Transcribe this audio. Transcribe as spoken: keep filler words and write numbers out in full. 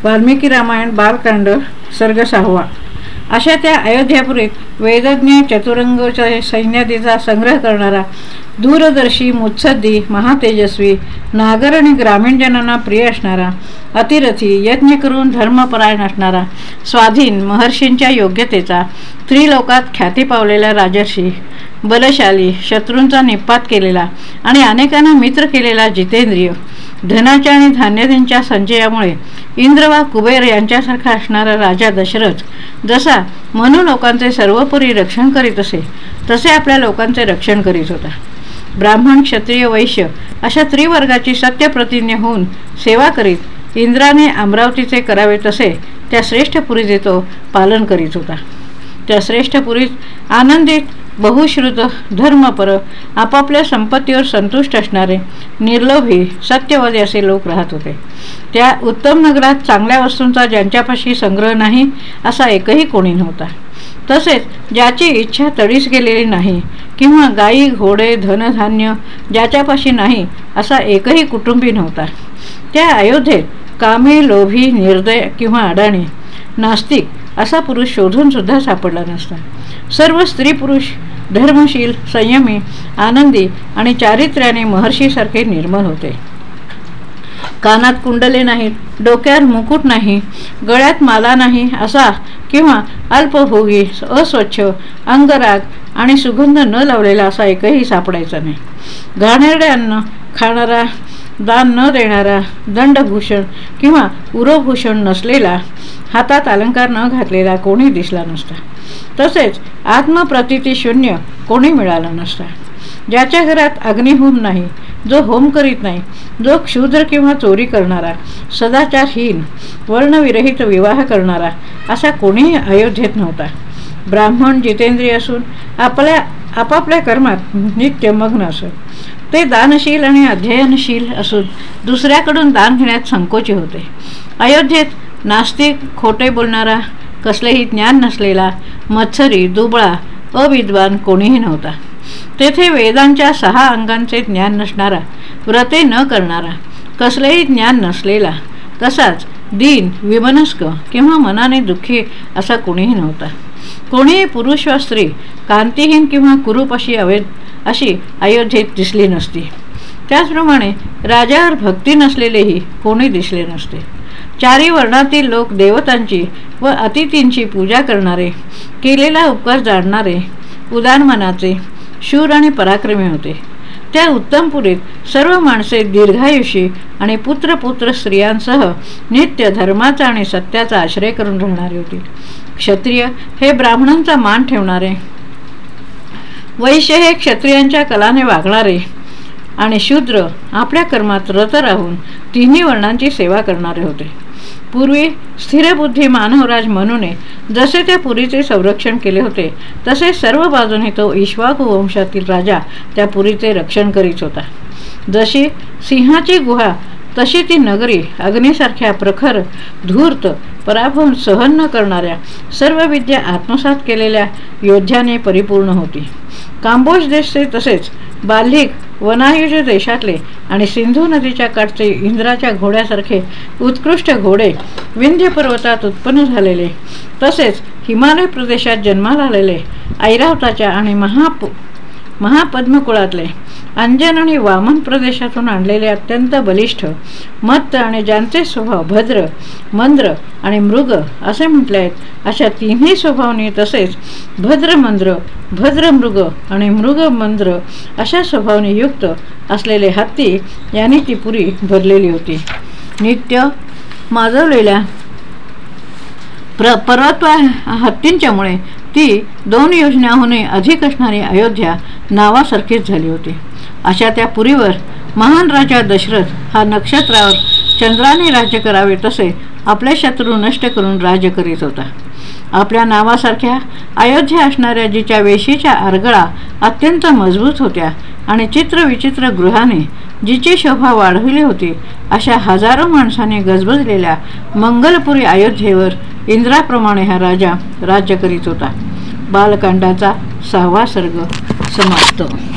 वाल्मिकी रामायण बालकांड सर्ग सहावा. अशा त्या अयोध्यापुरीत वेदज्ञ चतुरंग सैन्यादीचा संग्रह करणारा दूरदर्शी मुत्सद्दी महातेजस्वी नागर आणि ग्रामीण जनांना प्रिय असणारा अतिरथी यज्ञ करून धर्मपरायण असणारा स्वाधीन महर्षींच्या योग्यतेचा त्रिलोकात ख्याती पावलेला राजर्षी बलशाली शत्रूंचा निपात केलेला आणि अनेकांना मित्र केलेला जितेंद्रिय धनाच्या आणि धान्यादींच्या संचयामुळे इंद्र वा कुबेर यांच्यासारखा असणारा राजा दशरथ जसा मनु लोकांचे सर्वोपरी रक्षण करीत असे तसे आपल्या लोकांचे रक्षण करीत होता. ब्राह्मण क्षत्रिय वैश्य अशा त्रिवर्गाची सत्यप्रतिज्ञ होऊन सेवा करीत इंद्राने अमरावतीचे करावे तसे त्या श्रेष्ठ पुरीचे तो पालन करीत होता. त्या श्रेष्ठ पुरीत आनंदित बहुश्रुत धर्मपर आपापल्या संपत्तीवर संतुष्ट असणारे निर्लोभी सत्यवादी असे लोक राहत होते. त्या उत्तम नगरात चांगल्या वस्तूंचा ज्यांच्यापाशी संग्रह नाही असा एकही कोणी नव्हता. तसेच ज्याची इच्छा तडीस गेलेली नाही किंवा गायी घोडे धनधान्य ज्याच्यापाशी नाही असा एकही कुटुंबी नव्हता. त्या अयोध्येत कामी लोभी निर्दय किंवा अडाणी नास्तिक असा पुरुष शोधून सुद्धा सापडला नसता. सर्व स्त्री पुरुष धर्मशील संयमी आनंदी आणि चारित्र्याने महर्षीसारखे निर्मल होते. कानात कुंडले नाहीत, डोक्यावर मुकुट नाही, गळ्यात माला नाही असा किंवा अल्पभोगी अस्वच्छ अंगराग आणि सुगंध न लावलेला असा एकही सापडायचा नाही. घाणेरडे अन्न खाणारा दान न देणारा दंडभूषण किंवा उरोभूषण नसलेला हातात अलंकार न घातलेला कोणी दिसला नसता. तसेच आत्मप्रतीती शून्य कोणी मिळाला नसता. ज्याच्या घरात अग्निहोम नाही, जो होम करीत नाही, जो क्षुद्र किंवा चोरी करणारा सदाचारहीन वर्णविरहित विवाह करणारा असा कोणीही अयोध्येत नव्हता. ब्राह्मण जितेंद्रिय असून आपल्या आपापल्या कर्मात नित्य मग्न असत. ते दानशील आणि अध्ययनशील असून दुसऱ्याकडून दान घेण्यात संकोची होते. अयोध्येत नास्तिक खोटे बोलणारा कसलेही ज्ञान नसलेला मत्सरी दुबळा अविद्वान कोणीही नव्हता. तेथे वेदांच्या सहा अंगांचे ज्ञान नसणारा व्रते न करणारा कसलेही ज्ञान नसलेला तसाच दीन विमनस्क किंवा मनाने दुःखी असा कोणीही नव्हता. कोणीही पुरुष वा स्त्री कांतीहीन किंवा कुरूप अशी अवैध अशी अयोध्येत दिसली नसती. त्याचप्रमाणे राजावर भक्ती नसलेलेही कोणी दिसले नसते. चारी वर्णातील लोक देवतांची व अतिथींची पूजा करणारे केलेला उपकार जाणणारे उदार मनाचे शूर आणि पराक्रमी होते. त्या उत्तमपुरीत सर्व माणसे दीर्घायुषी आणि पुत्रपुत्र स्त्रियांसह नित्य धर्माचा आणि सत्याचा आश्रय करून राहणारे होते. क्षत्रिय हे ब्राह्मणांचा मान ठेवणारे, वैश्य हे क्षत्रियांच्या कलाने वागणारे आणि शूद्र आपल्या कर्मात रत राहून तिन्ही वर्णांची सेवा करणारे होते. पूर्वी स्थिरबुद्धी मानवराज मनूने जसे त्या पुरीचे संरक्षण केले होते तसे सर्व बाजूने तो इक्ष्वाकू वंशातील राजा त्या पुरीचे रक्षण करीत होता. जशी सिंहाची गुहा तशी ती नगरी अग्नीसारख्या प्रखर धूर्त पराभव सहन न करणाऱ्या सर्व विद्या आत्मसात केलेल्या योद्ध्याने परिपूर्ण होती. कांबोज देशचे तसेच बाल्हिक वनायुज देशातले आणि सिंधू नदीच्या काठचे इंद्राच्या घोड्यासारखे उत्कृष्ट घोडे विंध्य पर्वतात उत्पन्न झालेले तसेच हिमालय प्रदेशात जन्माला आलेले ऐरावताच्या आणि महाप महापद्मकुळातले अंजन आणि वामन प्रदेशातून आणलेले अत्यंत बलिष्ठ मत्त आणि ज्यांचे स्वभाव भद्र मंद्र आणि मृग असे म्हटले आहेत अशा तिन्ही स्वभावनी तसेच भद्रमंद्र भद्रमृग आणि मृगमंद्र अशा स्वभावनी युक्त असलेले हत्ती यांनी ती पुरी भरलेली होती. नित्य माजवलेल्या प्र पर्वतवा हत्तींच्यामुळे ती दोन योजनाहूनही अधिक असणारी अयोध्या नावासारखीच झाली होती. अशा त्या पुरीवर महान राजा दशरथ हा नक्षत्रावर चंद्राने राज्य करावे तसे आपले शत्रू नष्ट करून राज्य करीत होता. आपल्या नावासारख्या अयोध्या असणाऱ्या जिच्या वेशीच्या आरगळा अत्यंत मजबूत होत्या आणि चित्रविचित्र गृहाने जिची शोभा वाढविली होती अशा हजारो माणसांनी गजबजलेल्या मंगलपुरी अयोध्येवर इंद्राप्रमाणे हा राजा राज्य करीत होता. बालकांडाचा सहावा सर्ग समाप्त.